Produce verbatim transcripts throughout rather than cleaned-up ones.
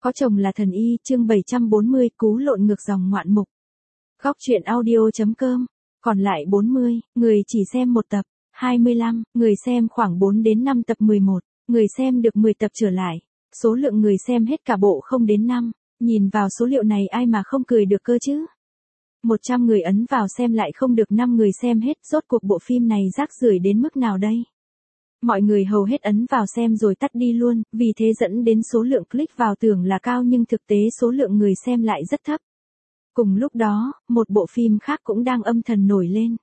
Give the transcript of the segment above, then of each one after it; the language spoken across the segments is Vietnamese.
Có chồng là thần y, chương bảy trăm bốn mươi, cú lộn ngược dòng ngoạn mục. Góc truyện audio.com. Còn lại bốn mươi, người chỉ xem một tập. hai mươi lăm, người xem khoảng bốn đến năm tập. mười một, người xem được mười tập trở lại. Số lượng người xem hết cả bộ không đến năm. Nhìn vào số liệu này ai mà không cười được cơ chứ. một trăm người ấn vào xem lại không được năm người xem hết, rốt cuộc bộ phim này rác rưởi đến mức nào đây? Mọi người hầu hết ấn vào xem rồi tắt đi luôn, vì thế dẫn đến số lượng click vào tưởng là cao nhưng thực tế số lượng người xem lại rất thấp. Cùng lúc đó, một bộ phim khác cũng đang âm thầm nổi lên.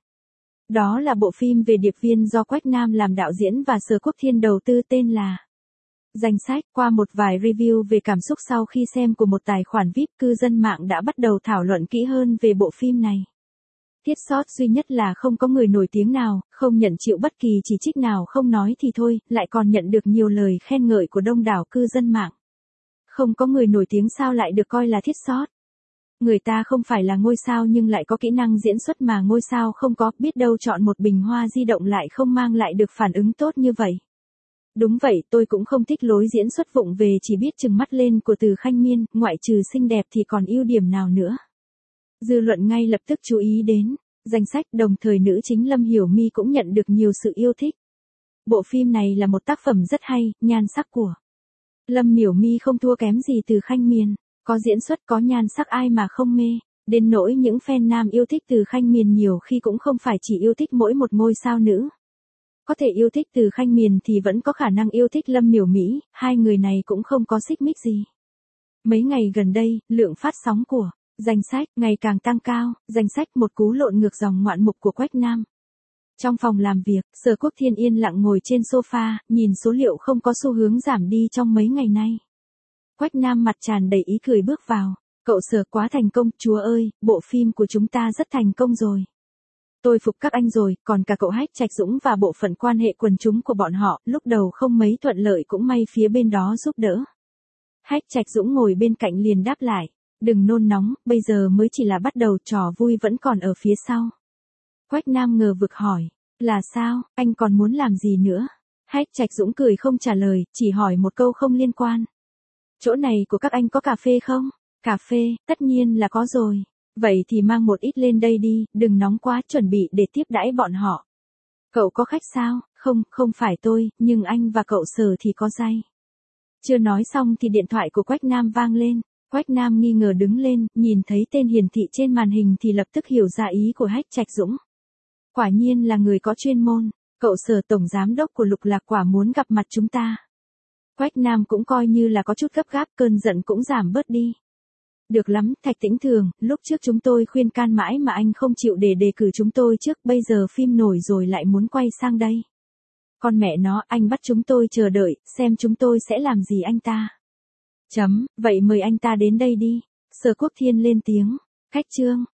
Đó là bộ phim về điệp viên do Quách Nam làm đạo diễn và Sở Quốc Thiên đầu tư tên là Danh Sách. Qua một vài review về cảm xúc sau khi xem của một tài khoản vi ai pi, cư dân mạng đã bắt đầu thảo luận kỹ hơn về bộ phim này. Thiết sót duy nhất là không có người nổi tiếng nào, không nhận chịu bất kỳ chỉ trích nào, không nói thì thôi, lại còn nhận được nhiều lời khen ngợi của đông đảo cư dân mạng. Không có người nổi tiếng sao lại được coi là thiết sót? Người ta không phải là ngôi sao nhưng lại có kỹ năng diễn xuất mà ngôi sao không có, biết đâu chọn một bình hoa di động lại không mang lại được phản ứng tốt như vậy. Đúng vậy, tôi cũng không thích lối diễn xuất vụng về chỉ biết trừng mắt lên của Từ Khanh Miên, ngoại trừ xinh đẹp thì còn ưu điểm nào nữa. Dư luận ngay lập tức chú ý đến Danh Sách, đồng thời nữ chính Lâm Hiểu My cũng nhận được nhiều sự yêu thích. Bộ phim này là một tác phẩm rất hay, nhan sắc của Lâm Hiểu My không thua kém gì Từ Khanh Miên, có diễn xuất có nhan sắc ai mà không mê, đến nỗi những fan nam yêu thích Từ Khanh Miên nhiều khi cũng không phải chỉ yêu thích mỗi một ngôi sao nữ. Có thể yêu thích Từ Khanh Miên thì vẫn có khả năng yêu thích Lâm Hiểu My, hai người này cũng không có xích mích gì. Mấy ngày gần đây, lượng phát sóng của Danh Sách ngày càng tăng cao. Danh Sách, một cú lộn ngược dòng ngoạn mục của Quách Nam. Trong phòng làm việc, Sở Quốc Thiên yên lặng ngồi trên sofa, nhìn số liệu không có xu hướng giảm đi trong mấy ngày nay. Quách Nam mặt tràn đầy ý cười bước vào. Cậu Sở quá thành công, chúa ơi, bộ phim của chúng ta rất thành công rồi. Tôi phục các anh rồi, còn cả cậu Hách Trạch Dũng và bộ phận quan hệ quần chúng của bọn họ, lúc đầu không mấy thuận lợi cũng may phía bên đó giúp đỡ. Hách Trạch Dũng ngồi bên cạnh liền đáp lại. Đừng nôn nóng, bây giờ mới chỉ là bắt đầu, trò vui vẫn còn ở phía sau. Quách Nam ngờ vực hỏi, là sao, anh còn muốn làm gì nữa? Hách Trạch Dũng cười không trả lời, chỉ hỏi một câu không liên quan. Chỗ này của các anh có cà phê không? Cà phê, tất nhiên là có rồi. Vậy thì mang một ít lên đây đi, đừng nóng quá, chuẩn bị để tiếp đãi bọn họ. Cậu có khách sao? Không, không phải tôi, nhưng anh và cậu Sở thì có dây. Chưa nói xong thì điện thoại của Quách Nam vang lên. Quách Nam nghi ngờ đứng lên, nhìn thấy tên hiển thị trên màn hình thì lập tức hiểu ra ý của Hách Trạch Dũng. Quả nhiên là người có chuyên môn, cậu Sở tổng giám đốc của Lục Lạc Quả muốn gặp mặt chúng ta. Quách Nam cũng coi như là có chút gấp gáp, cơn giận cũng giảm bớt đi. Được lắm, Thạch Tĩnh Thường, lúc trước chúng tôi khuyên can mãi mà anh không chịu để đề cử chúng tôi trước, bây giờ phim nổi rồi lại muốn quay sang đây. Con mẹ nó, anh bắt chúng tôi chờ đợi, xem chúng tôi sẽ làm gì anh ta. Chấm, vậy mời anh ta đến đây đi. Sở Quốc Thiên lên tiếng. Khách trương,